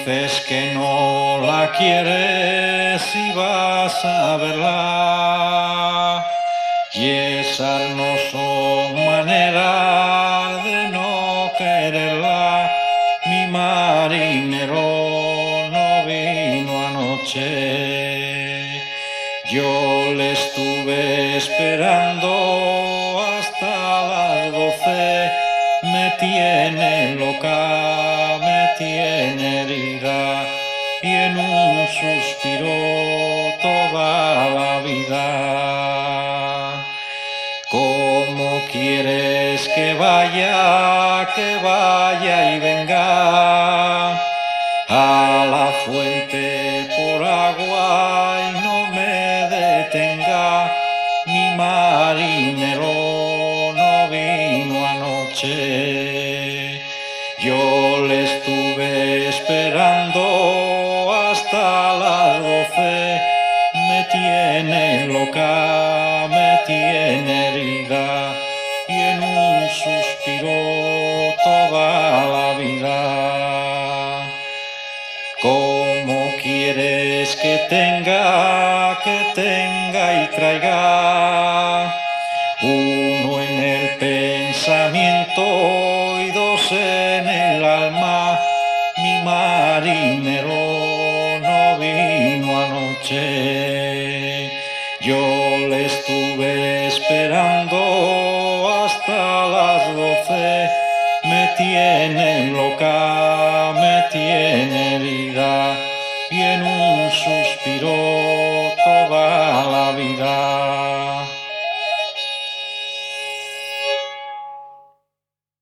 Dices que no la quieres y vas a verla, y esas no son maneras de no quererla. Mi marinero no vino anoche, yo le estuve esperando hasta las 12. Me tiene loca, me tiene herida, y en un suspiro toda la vida. ¿Cómo quieres que vaya y venga a la fuente por agua y no me detenga? Mi marinero no vino anoche, yo le estuve esperando hasta las 12. Me tiene loca, me tiene herida, y en un suspiro toda la vida. ¿Cómo quieres que tenga y traiga? Uno en el pensamiento y dos en el alma. Mi marinero no vino anoche, yo le estuve esperando hasta las 12. Me tiene loca, me tiene herida, y en un suspiro